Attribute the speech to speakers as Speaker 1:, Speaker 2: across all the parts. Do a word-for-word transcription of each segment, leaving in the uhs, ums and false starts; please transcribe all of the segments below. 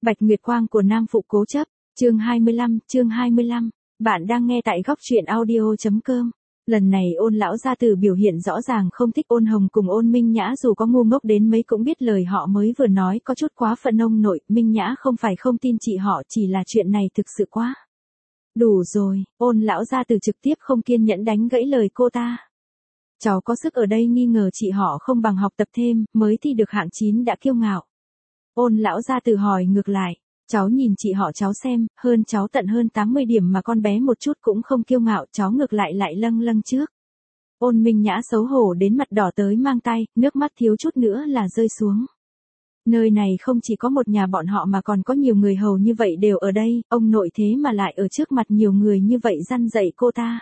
Speaker 1: Bạch Nguyệt Quang của Nam Phụ Cố Chấp, chương hai mươi lăm, chương hai mươi lăm, bạn đang nghe tại góc truyện audio.com. Lần này Ôn lão gia tử biểu hiện rõ ràng không thích Ôn Hồng cùng Ôn Minh Nhã, dù có ngu ngốc đến mấy cũng biết lời họ mới vừa nói có chút quá phận. Ông nội, Minh Nhã không phải không tin chị họ, chỉ là chuyện này thực sự quá. Đủ rồi, Ôn lão gia tử trực tiếp không kiên nhẫn đánh gãy lời cô ta. Cháu có sức ở đây nghi ngờ chị họ không bằng học tập thêm, mới thi được hạng chín đã kiêu ngạo. Ôn lão gia tử hỏi ngược lại, cháu nhìn chị họ cháu xem, hơn cháu tận hơn tám mươi điểm mà con bé một chút cũng không kiêu ngạo, cháu ngược lại lại lâng lâng trước. Ôn Minh Nhã xấu hổ đến mặt đỏ tới mang tay, nước mắt thiếu chút nữa là rơi xuống. Nơi này không chỉ có một nhà bọn họ mà còn có nhiều người hầu như vậy đều ở đây, ông nội thế mà lại ở trước mặt nhiều người như vậy răn dạy cô ta.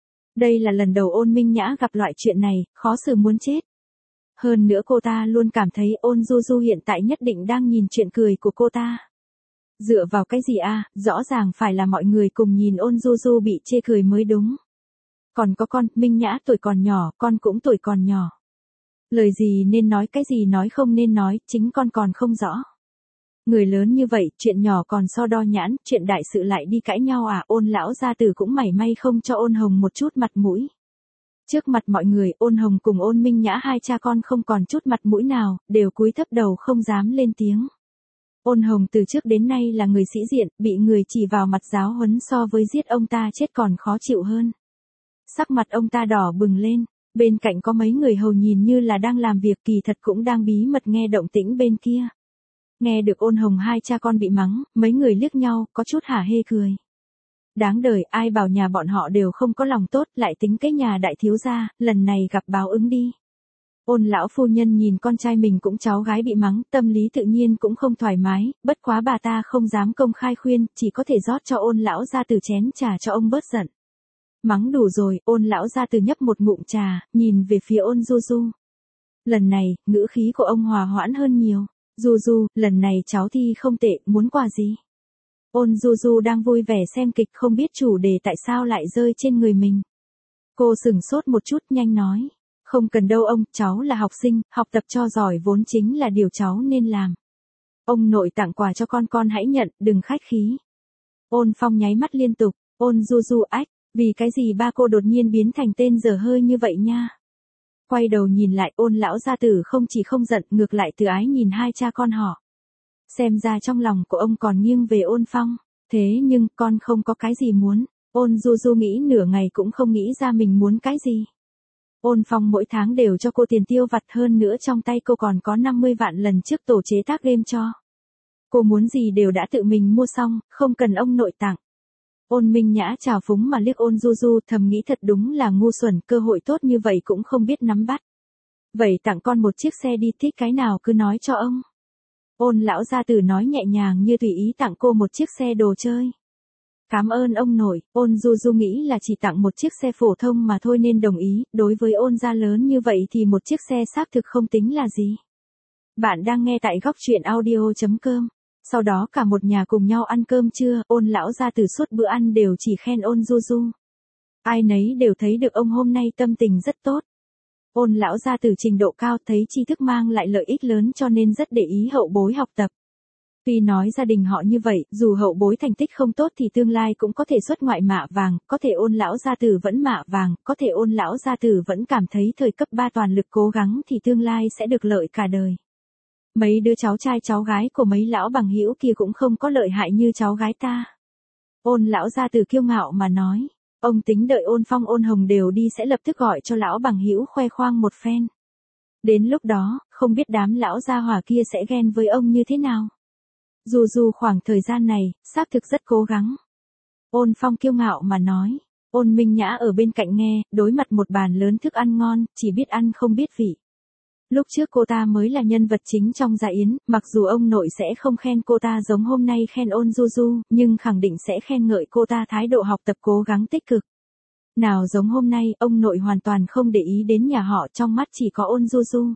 Speaker 1: Đây là lần đầu Ôn Minh Nhã gặp loại chuyện này, khó xử muốn chết. Hơn nữa cô ta luôn cảm thấy Ôn Du Du hiện tại nhất định đang nhìn chuyện cười của cô ta. Dựa vào cái gì à, rõ ràng phải là mọi người cùng nhìn Ôn Du Du bị chê cười mới đúng. Còn có con, Minh Nhã tuổi còn nhỏ, con cũng tuổi còn nhỏ. Lời gì nên nói, cái gì nói không nên nói, chính con còn không rõ. Người lớn như vậy, chuyện nhỏ còn so đo nhãn, chuyện đại sự lại đi cãi nhau à. Ôn lão gia tử cũng mảy may không cho Ôn Hồng một chút mặt mũi. Trước mặt mọi người, Ôn Hồng cùng Ôn Minh Nhã hai cha con không còn chút mặt mũi nào, đều cúi thấp đầu không dám lên tiếng. Ôn Hồng từ trước đến nay là người sĩ diện, bị người chỉ vào mặt giáo huấn so với giết ông ta chết còn khó chịu hơn. Sắc mặt ông ta đỏ bừng lên, bên cạnh có mấy người hầu nhìn như là đang làm việc, kỳ thật cũng đang bí mật nghe động tĩnh bên kia. Nghe được Ôn Hồng hai cha con bị mắng, mấy người liếc nhau, có chút hả hê cười. Đáng đời, ai bảo nhà bọn họ đều không có lòng tốt, lại tính cái nhà đại thiếu gia, lần này gặp báo ứng đi. Ôn lão phu nhân nhìn con trai mình cũng cháu gái bị mắng, tâm lý tự nhiên cũng không thoải mái, bất quá bà ta không dám công khai khuyên, chỉ có thể rót cho Ôn lão gia tử chén trà cho ông bớt giận. Mắng đủ rồi, Ôn lão gia tử nhấp một ngụm trà, nhìn về phía Ôn Du Du. Lần này, ngữ khí của ông hòa hoãn hơn nhiều. Du Du, lần này cháu thi không tệ, muốn quà gì? Ôn Du Du đang vui vẻ xem kịch, không biết chủ đề tại sao lại rơi trên người mình. Cô sửng sốt một chút, nhanh nói. Không cần đâu ông, cháu là học sinh, học tập cho giỏi vốn chính là điều cháu nên làm. Ông nội tặng quà cho con, con hãy nhận, đừng khách khí. Ôn Phong nháy mắt liên tục, Ôn Du Du ách, vì cái gì ba cô đột nhiên biến thành tên dở hơi như vậy nha. Quay đầu nhìn lại, Ôn lão gia tử không chỉ không giận, ngược lại từ ái nhìn hai cha con họ. Xem ra trong lòng của ông còn nghiêng về Ôn Phong, thế nhưng con không có cái gì muốn. Ôn Du Du nghĩ nửa ngày cũng không nghĩ ra mình muốn cái gì. Ôn Phong mỗi tháng đều cho cô tiền tiêu vặt, hơn nữa trong tay cô còn có năm mươi vạn lần trước tổ chế tác game cho. Cô muốn gì đều đã tự mình mua xong, không cần ông nội tặng. Ôn Minh Nhã trào phúng mà liếc Ôn Du Du, thầm nghĩ thật đúng là ngu xuẩn, cơ hội tốt như vậy cũng không biết nắm bắt. Vậy tặng con một chiếc xe đi, thích cái nào cứ nói cho ông. Ôn lão gia tử nói nhẹ nhàng như tùy ý tặng cô một chiếc xe đồ chơi. Cảm ơn ông nội. Ôn Du Du nghĩ là chỉ tặng một chiếc xe phổ thông mà thôi nên đồng ý, đối với Ôn gia lớn như vậy thì một chiếc xe xác thực không tính là gì. Bạn đang nghe tại góc truyện audio.com. Sau đó cả một nhà cùng nhau ăn cơm trưa, Ôn lão gia tử suốt bữa ăn đều chỉ khen Ôn Du Du. Ai nấy đều thấy được ông hôm nay tâm tình rất tốt. Ôn lão gia tử trình độ cao, thấy tri thức mang lại lợi ích lớn cho nên rất để ý hậu bối học tập. Tuy nói gia đình họ như vậy, dù hậu bối thành tích không tốt thì tương lai cũng có thể xuất ngoại mạ vàng, có thể Ôn lão gia tử vẫn mạ vàng, có thể Ôn lão gia tử vẫn cảm thấy thời cấp ba toàn lực cố gắng thì tương lai sẽ được lợi cả đời. Mấy đứa cháu trai cháu gái của mấy lão bằng hữu kia cũng không có lợi hại như cháu gái ta. Ôn lão gia tử kiêu ngạo mà nói, ông tính đợi Ôn Phong Ôn Hồng đều đi sẽ lập tức gọi cho lão bằng hữu khoe khoang một phen. Đến lúc đó, không biết đám lão gia hỏa kia sẽ ghen với ông như thế nào. Dù dù khoảng thời gian này, xác thực rất cố gắng. Ôn Phong kiêu ngạo mà nói. Ôn Minh Nhã ở bên cạnh nghe, đối mặt một bàn lớn thức ăn ngon, chỉ biết ăn không biết vị. Lúc trước cô ta mới là nhân vật chính trong dạ yến, mặc dù ông nội sẽ không khen cô ta giống hôm nay khen Ôn Du Du, nhưng khẳng định sẽ khen ngợi cô ta thái độ học tập cố gắng tích cực. Nào giống hôm nay, ông nội hoàn toàn không để ý đến nhà họ, trong mắt chỉ có Ôn Du Du.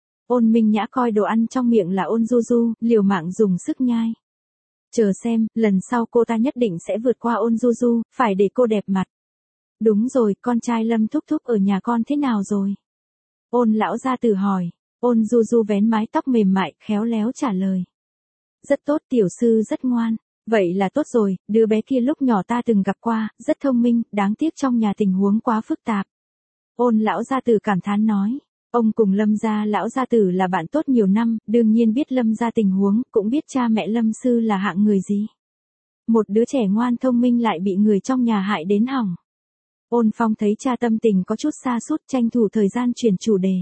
Speaker 1: Ôn Minh Nhã coi đồ ăn trong miệng là Ôn Du Du, liều mạng dùng sức nhai. Chờ xem, lần sau cô ta nhất định sẽ vượt qua Ôn Du Du, phải để cô đẹp mặt. Đúng rồi, con trai Lâm thúc thúc ở nhà con thế nào rồi? Ôn lão gia tử hỏi. Ôn Du Du vén mái tóc mềm mại, khéo léo trả lời. Rất tốt, tiểu sư rất ngoan. Vậy là tốt rồi, đứa bé kia lúc nhỏ ta từng gặp qua, rất thông minh, đáng tiếc trong nhà tình huống quá phức tạp. Ôn lão gia tử cảm thán nói. Ông cùng Lâm gia lão gia tử là bạn tốt nhiều năm, đương nhiên biết Lâm gia tình huống, cũng biết cha mẹ Lâm sư là hạng người gì. Một đứa trẻ ngoan thông minh lại bị người trong nhà hại đến hỏng. Ôn Phong thấy cha tâm tình có chút sa sút, tranh thủ thời gian chuyển chủ đề.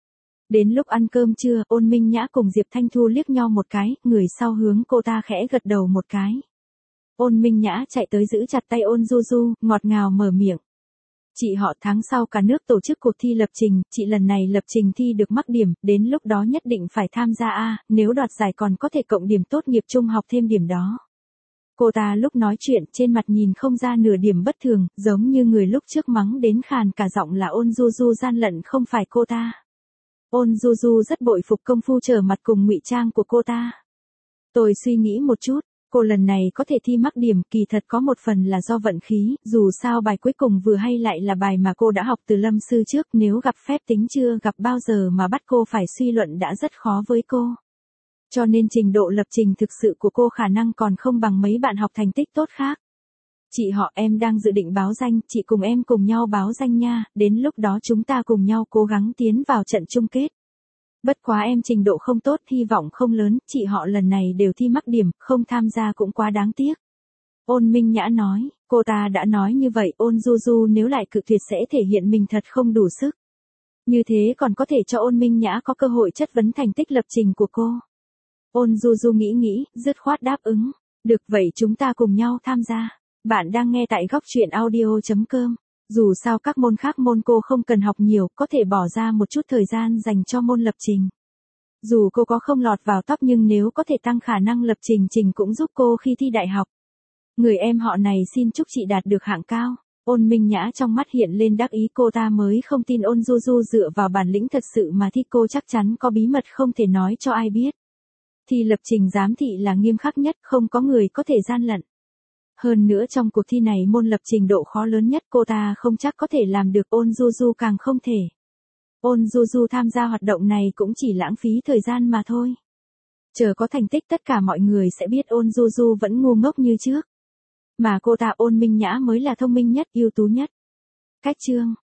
Speaker 1: Đến lúc ăn cơm trưa, Ôn Minh Nhã cùng Diệp Thanh Thu liếc nhau một cái, người sau hướng cô ta khẽ gật đầu một cái. Ôn Minh Nhã chạy tới giữ chặt tay Ôn Du Du, ngọt ngào mở miệng. Chị họ tháng sau cả nước tổ chức cuộc thi lập trình, chị lần này lập trình thi được mắc điểm, đến lúc đó nhất định phải tham gia a, nếu đoạt giải còn có thể cộng điểm tốt nghiệp trung học thêm điểm đó. Cô ta lúc nói chuyện trên mặt nhìn không ra nửa điểm bất thường, giống như người lúc trước mắng đến khàn cả giọng là Ôn Du Du gian lận không phải cô ta. Ôn Du Du rất bội phục công phu trở mặt cùng ngụy trang của cô ta. Tôi suy nghĩ một chút, cô lần này có thể thi mắc điểm kỳ thật có một phần là do vận khí, dù sao bài cuối cùng vừa hay lại là bài mà cô đã học từ Lâm sư trước, nếu gặp phép tính chưa gặp bao giờ mà bắt cô phải suy luận đã rất khó với cô. Cho nên trình độ lập trình thực sự của cô khả năng còn không bằng mấy bạn học thành tích tốt khác. Chị họ em đang dự định báo danh, chị cùng em cùng nhau báo danh nha, đến lúc đó chúng ta cùng nhau cố gắng tiến vào trận chung kết. Bất quá em trình độ không tốt, hy vọng không lớn, chị họ lần này đều thi mắc điểm, không tham gia cũng quá đáng tiếc. Ôn Minh Nhã nói, cô ta đã nói như vậy, Ôn Du Du nếu lại cự tuyệt sẽ thể hiện mình thật không đủ sức. Như thế còn có thể cho Ôn Minh Nhã có cơ hội chất vấn thành tích lập trình của cô. Ôn Du Du nghĩ nghĩ, dứt khoát đáp ứng. Được vậy chúng ta cùng nhau tham gia. Bạn đang nghe tại góc truyện audio chấm com. Dù sao các môn khác môn cô không cần học nhiều, có thể bỏ ra một chút thời gian dành cho môn lập trình. Dù cô có không lọt vào top nhưng nếu có thể tăng khả năng lập trình trình cũng giúp cô khi thi đại học. Người em họ này xin chúc chị đạt được hạng cao. Ôn Minh Nhã trong mắt hiện lên đắc ý, cô ta mới không tin Ôn Du Du dựa vào bản lĩnh thật sự mà thi, cô chắc chắn có bí mật không thể nói cho ai biết. Thi lập trình giám thị là nghiêm khắc nhất, không có người có thể gian lận. Hơn nữa trong cuộc thi này môn lập trình độ khó lớn nhất, cô ta không chắc có thể làm được, Ôn Du Du càng không thể. Ôn Du Du tham gia hoạt động này cũng chỉ lãng phí thời gian mà thôi. Chờ có thành tích tất cả mọi người sẽ biết Ôn Du Du vẫn ngu ngốc như trước. Mà cô ta Ôn Minh Nhã mới là thông minh nhất, ưu tú nhất. Cách chương